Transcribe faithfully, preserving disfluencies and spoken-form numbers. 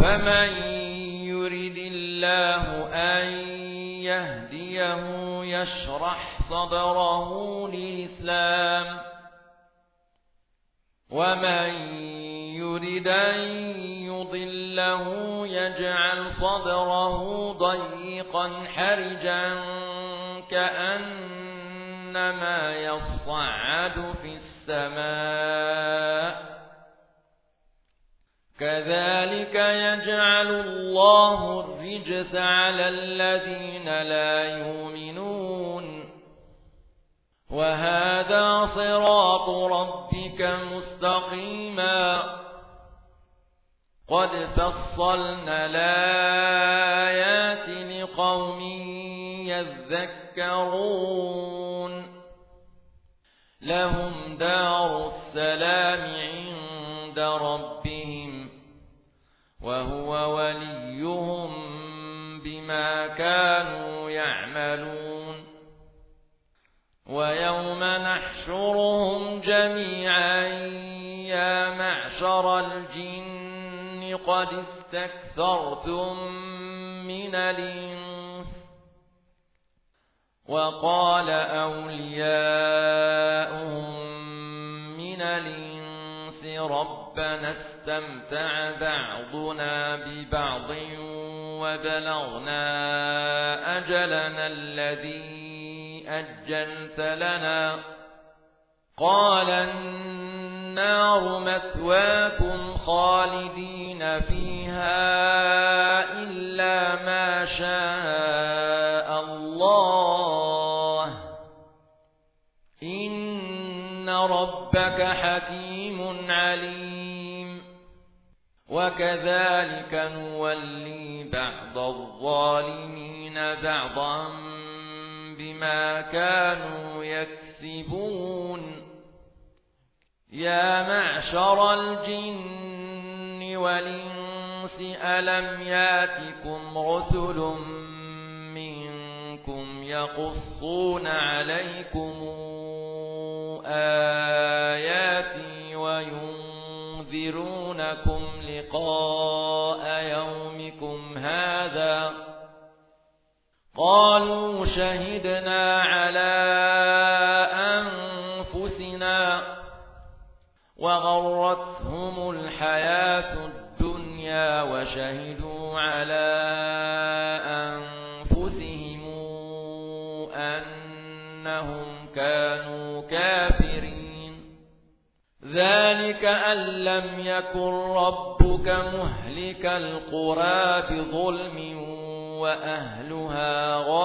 فمن يرد الله أن يهديه يشرح صدره للإسلام ومن يرد أن يضله يجعل صدره ضيقا حرجا كأنما يصعد في السماء كذلك يجعل الله الرجس على الذين لا يؤمنون وهذا صراط ربك مستقيما قد فصلنا الآيات لقوم يذكرون لهم دار السلام عند ربهم وهو وليهم بما كانوا يعملون ويوم نحشرهم جميعا يا معشر الجن قد استكثرتم من الإنس وقال أولياؤهم من الإنس ربنا استمتع بعضنا ببعض وبلغنا أجلنا الذي أجلت لنا قال النار مثواكم خالدين فيها إلا ما شاء الله إن ربك حكيم عليم وكذلك نولي بعض الظالمين بعضا بما كانوا يكسبون يا معشر الجن والإنس ألم ياتكم رسل منكم يقصون عليكم آياتي وينذرونكم لقاء يومكم هذا قالوا شهدنا على أنفسنا وغرتهم الحياة الدنيا وشهدوا على أنفسهم أنهم كانوا كافرين ذلك أن لم يكن ربك مهلك القرى بظلم وأهلها